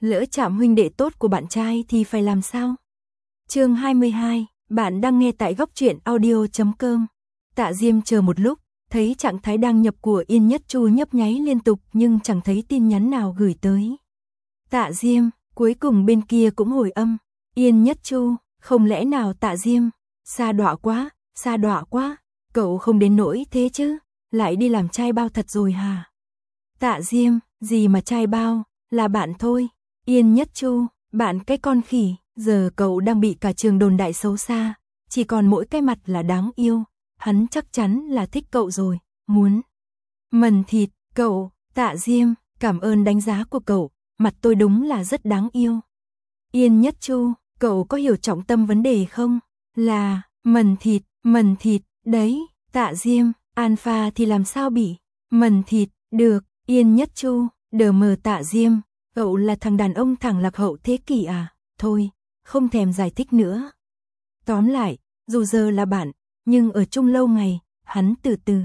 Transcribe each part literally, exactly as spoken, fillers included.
lỡ chạm huynh đệ tốt của bạn trai thì phải làm sao? Chương hai mươi hai, bạn đang nghe tại góc truyện audio chấm com. Tạ Diêm chờ một lúc, thấy trạng thái đăng nhập của Yên Nhất Chu nhấp nháy liên tục nhưng chẳng thấy tin nhắn nào gửi tới. Tạ Diêm, cuối cùng bên kia cũng hồi âm. Yên Nhất Chu, không lẽ nào Tạ Diêm, xa đọa quá, xa đọa quá, cậu không đến nỗi thế chứ, lại đi làm trai bao thật rồi hả? Tạ Diêm, gì mà trai bao, là bạn thôi. Yên Nhất Chu, bạn cái con khỉ, giờ cậu đang bị cả trường đồn đại xấu xa, chỉ còn mỗi cái mặt là đáng yêu, hắn chắc chắn là thích cậu rồi, muốn mần thịt, cậu, Tạ Diêm, cảm ơn đánh giá của cậu, mặt tôi đúng là rất đáng yêu. Yên Nhất Chu, cậu có hiểu trọng tâm vấn đề không? Là, mần thịt, mần thịt, đấy, Tạ Diêm, alpha thì làm sao bị, mần thịt, được, Yên Nhất Chu, đờ mờ Tạ Diêm, cậu là thằng đàn ông thẳng lạc hậu thế kỷ à, thôi, không thèm giải thích nữa. Tóm lại, dù giờ là bạn, nhưng ở chung lâu ngày, hắn từ từ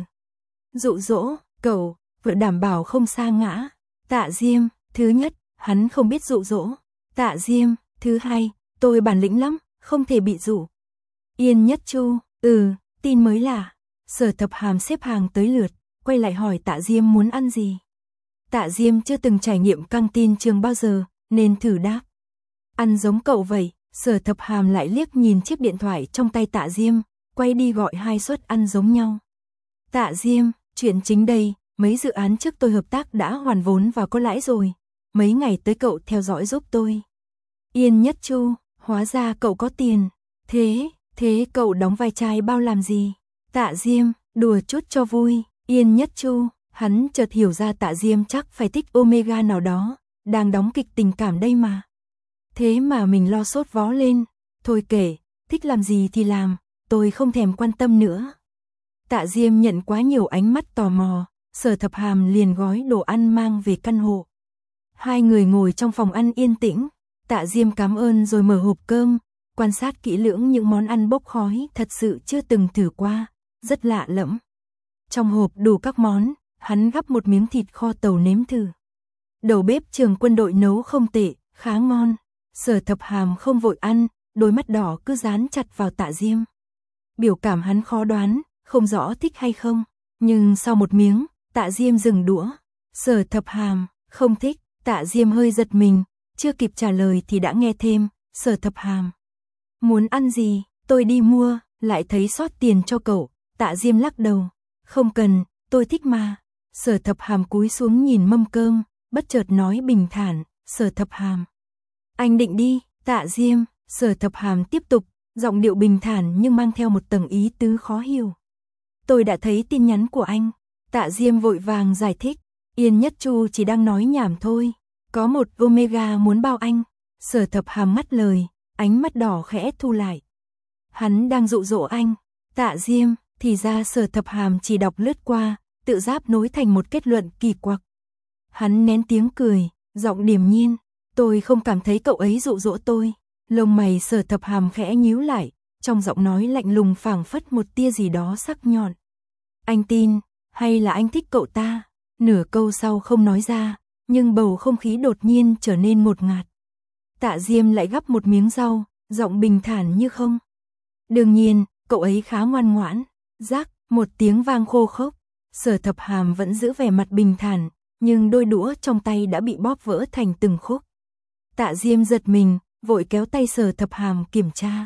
dụ dỗ, cậu, vừa đảm bảo không sa ngã. Tạ Diêm, thứ nhất, hắn không biết dụ dỗ. Tạ Diêm, thứ hai, tôi bản lĩnh lắm, không thể bị dụ. Yên Nhất Chu, ừ, tin mới lạ. Sở Thập Hàm xếp hàng tới lượt, quay lại hỏi Tạ Diêm muốn ăn gì. Tạ Diêm chưa từng trải nghiệm căng tin trường bao giờ, nên thử đáp. Ăn giống cậu vậy. Sở Thập Hàm lại liếc nhìn chiếc điện thoại trong tay Tạ Diêm, quay đi gọi hai suất ăn giống nhau. Tạ Diêm, chuyện chính đây, mấy dự án trước tôi hợp tác đã hoàn vốn và có lãi rồi. Mấy ngày tới cậu theo dõi giúp tôi. Yên Nhất Chu, hóa ra cậu có tiền. Thế, thế cậu đóng vai trai bao làm gì? Tạ Diêm, đùa chút cho vui. Yên Nhất Chu, hắn chợt hiểu ra Tạ Diêm chắc phải thích Omega nào đó, đang đóng kịch tình cảm đây mà. Thế mà mình lo sốt vó lên. Thôi kể, thích làm gì thì làm, tôi không thèm quan tâm nữa. Tạ Diêm nhận quá nhiều ánh mắt tò mò, Sở Thập Hàm liền gói đồ ăn mang về căn hộ. Hai người ngồi trong phòng ăn yên tĩnh, Tạ Diêm cảm ơn rồi mở hộp cơm, quan sát kỹ lưỡng những món ăn bốc khói thật sự chưa từng thử qua, rất lạ lẫm. Trong hộp đủ các món, hắn gắp một miếng thịt kho tàu nếm thử. Đầu bếp trường quân đội nấu không tệ, khá ngon. Sở Thập Hàm không vội ăn, đôi mắt đỏ cứ dán chặt vào Tạ Diêm. Biểu cảm hắn khó đoán, không rõ thích hay không, nhưng sau một miếng, Tạ Diêm dừng đũa. Sở Thập Hàm, không thích. Tạ Diêm hơi giật mình, chưa kịp trả lời thì đã nghe thêm, Sở Thập Hàm. Muốn ăn gì, tôi đi mua, lại thấy sót tiền cho cậu. Tạ Diêm lắc đầu, không cần, tôi thích mà. Sở Thập Hàm cúi xuống nhìn mâm cơm, bất chợt nói bình thản, Sở Thập Hàm. Anh định đi, Tạ Diêm, Sở Thập Hàm tiếp tục, giọng điệu bình thản nhưng mang theo một tầng ý tứ khó hiểu. Tôi đã thấy tin nhắn của anh. Tạ Diêm vội vàng giải thích, Yên Nhất Chu chỉ đang nói nhảm thôi. Có một Omega muốn bao anh. Sở Thập Hàm ngắt lời, ánh mắt đỏ khẽ thu lại. Hắn đang dụ dỗ anh. Tạ Diêm, thì ra Sở Thập Hàm chỉ đọc lướt qua, tự giáp nối thành một kết luận kỳ quặc. Hắn nén tiếng cười, giọng điềm nhiên. Tôi không cảm thấy cậu ấy dụ dỗ tôi. Lông mày Sở Thập Hàm khẽ nhíu lại, trong giọng nói lạnh lùng phảng phất một tia gì đó sắc nhọn. Anh tin, hay là anh thích cậu ta? Nửa câu sau không nói ra, nhưng bầu không khí đột nhiên trở nên ngột ngạt. Tạ Diêm lại gắp một miếng rau, giọng bình thản như không. Đương nhiên, cậu ấy khá ngoan ngoãn. Rắc, một tiếng vang khô khốc. Sở Thập Hàm vẫn giữ vẻ mặt bình thản, nhưng đôi đũa trong tay đã bị bóp vỡ thành từng khúc. Tạ Diêm giật mình, vội kéo tay Sở Thập Hàm kiểm tra.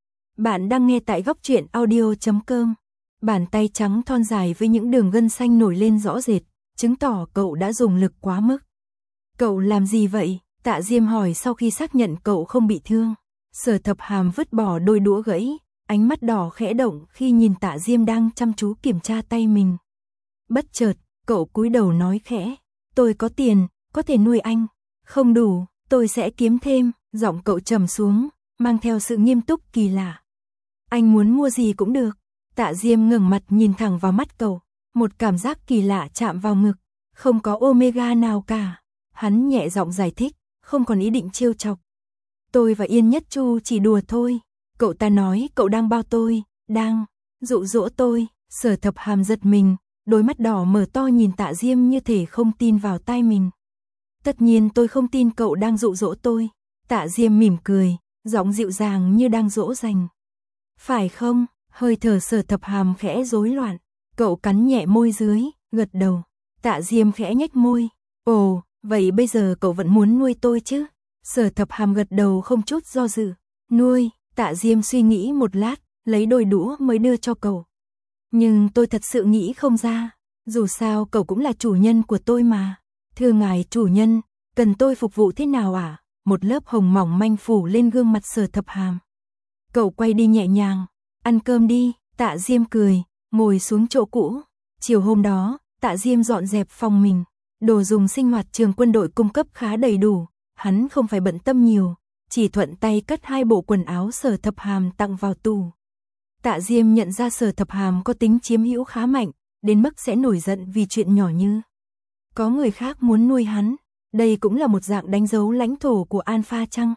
Bạn đang nghe tại góc truyện audio chấm com. Bàn tay trắng thon dài với những đường gân xanh nổi lên rõ rệt, chứng tỏ cậu đã dùng lực quá mức. Cậu làm gì vậy? Tạ Diêm hỏi sau khi xác nhận cậu không bị thương. Sở Thập Hàm vứt bỏ đôi đũa gãy, ánh mắt đỏ khẽ động khi nhìn Tạ Diêm đang chăm chú kiểm tra tay mình. Bất chợt, cậu cúi đầu nói khẽ, tôi có tiền, có thể nuôi anh. Không đủ, tôi sẽ kiếm thêm. Giọng cậu trầm xuống, mang theo sự nghiêm túc kỳ lạ. Anh muốn mua gì cũng được. Tạ Diêm ngẩng mặt nhìn thẳng vào mắt cậu, một cảm giác kỳ lạ chạm vào ngực. Không có Omega nào cả. Hắn nhẹ giọng giải thích, không còn ý định trêu chọc. Tôi và Yên Nhất Chu chỉ đùa thôi. Cậu ta nói cậu đang bao tôi, đang dụ dỗ tôi. Sở Thập Hàm giật mình, đôi mắt đỏ mở to nhìn Tạ Diêm như thể không tin vào tai mình. Tất nhiên tôi không tin cậu đang dụ dỗ tôi. Tạ Diêm mỉm cười, giọng dịu dàng như đang dỗ dành. Phải không? Hơi thở Sở Thập Hàm khẽ rối loạn. Cậu cắn nhẹ môi dưới, gật đầu. Tạ Diêm khẽ nhếch môi. Ồ, vậy bây giờ cậu vẫn muốn nuôi tôi chứ? Sở Thập Hàm gật đầu không chút do dự. Nuôi, Tạ Diêm suy nghĩ một lát, lấy đôi đũa mới đưa cho cậu. Nhưng tôi thật sự nghĩ không ra. Dù sao cậu cũng là chủ nhân của tôi mà. Thưa ngài chủ nhân, cần tôi phục vụ thế nào ạ? À? Một lớp hồng mỏng manh phủ lên gương mặt Sở Thập Hàm. Cậu quay đi nhẹ nhàng. Ăn cơm đi, Tạ Diêm cười, ngồi xuống chỗ cũ. Chiều hôm đó, Tạ Diêm dọn dẹp phòng mình. Đồ dùng sinh hoạt trường quân đội cung cấp khá đầy đủ. Hắn không phải bận tâm nhiều, chỉ thuận tay cất hai bộ quần áo Sở Thập Hàm tặng vào tủ. Tạ Diêm nhận ra Sở Thập Hàm có tính chiếm hữu khá mạnh, đến mức sẽ nổi giận vì chuyện nhỏ như có người khác muốn nuôi hắn. Đây cũng là một dạng đánh dấu lãnh thổ của Alpha chăng?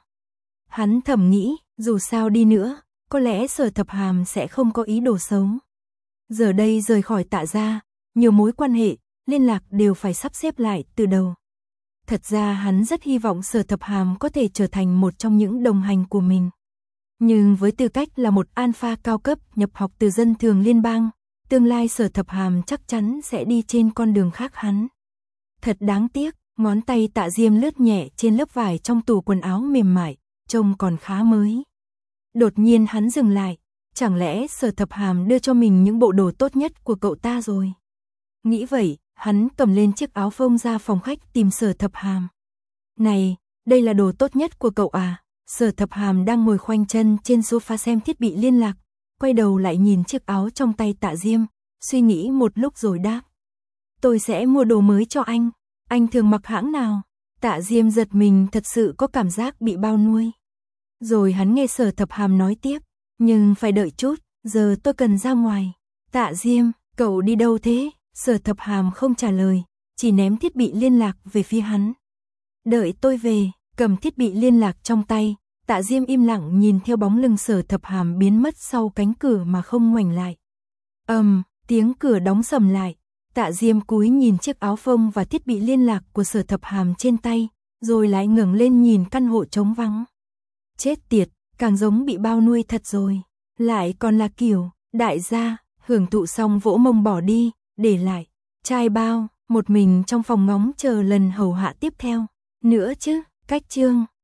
Hắn thầm nghĩ, dù sao đi nữa, có lẽ Sở Thập Hàm sẽ không có ý đồ xấu. Giờ đây rời khỏi Tạ gia, nhiều mối quan hệ, liên lạc đều phải sắp xếp lại từ đầu. Thật ra hắn rất hy vọng Sở Thập Hàm có thể trở thành một trong những đồng hành của mình. Nhưng với tư cách là một alpha cao cấp nhập học từ dân thường liên bang, tương lai Sở Thập Hàm chắc chắn sẽ đi trên con đường khác hắn. Thật đáng tiếc, ngón tay Tạ Diêm lướt nhẹ trên lớp vải trong tủ quần áo mềm mại, trông còn khá mới. Đột nhiên hắn dừng lại, chẳng lẽ Sở Thập Hàm đưa cho mình những bộ đồ tốt nhất của cậu ta rồi? Nghĩ vậy, hắn cầm lên chiếc áo phông ra phòng khách tìm Sở Thập Hàm. Này, đây là đồ tốt nhất của cậu à? Sở Thập Hàm đang ngồi khoanh chân trên sofa xem thiết bị liên lạc, quay đầu lại nhìn chiếc áo trong tay Tạ Diêm, suy nghĩ một lúc rồi đáp. Tôi sẽ mua đồ mới cho anh. Anh thường mặc hãng nào? Tạ Diêm giật mình, thật sự có cảm giác bị bao nuôi. Rồi hắn nghe Sở Thập Hàm nói tiếp, nhưng phải đợi chút, giờ tôi cần ra ngoài. Tạ Diêm, cậu đi đâu thế? Sở Thập Hàm không trả lời, chỉ ném thiết bị liên lạc về phía hắn. Đợi tôi về. Cầm thiết bị liên lạc trong tay, Tạ Diêm im lặng nhìn theo bóng lưng Sở Thập Hàm biến mất sau cánh cửa mà không ngoảnh lại. Ầm, um, tiếng cửa đóng sầm lại. Tạ Diêm cúi nhìn chiếc áo phông và thiết bị liên lạc của Sở Thập Hàm trên tay, rồi lại ngẩng lên nhìn căn hộ trống vắng. Chết tiệt, càng giống bị bao nuôi thật rồi. Lại còn là kiểu đại gia, hưởng thụ xong vỗ mông bỏ đi, để lại trai bao, một mình trong phòng ngóng chờ lần hầu hạ tiếp theo. Nữa chứ, cách chương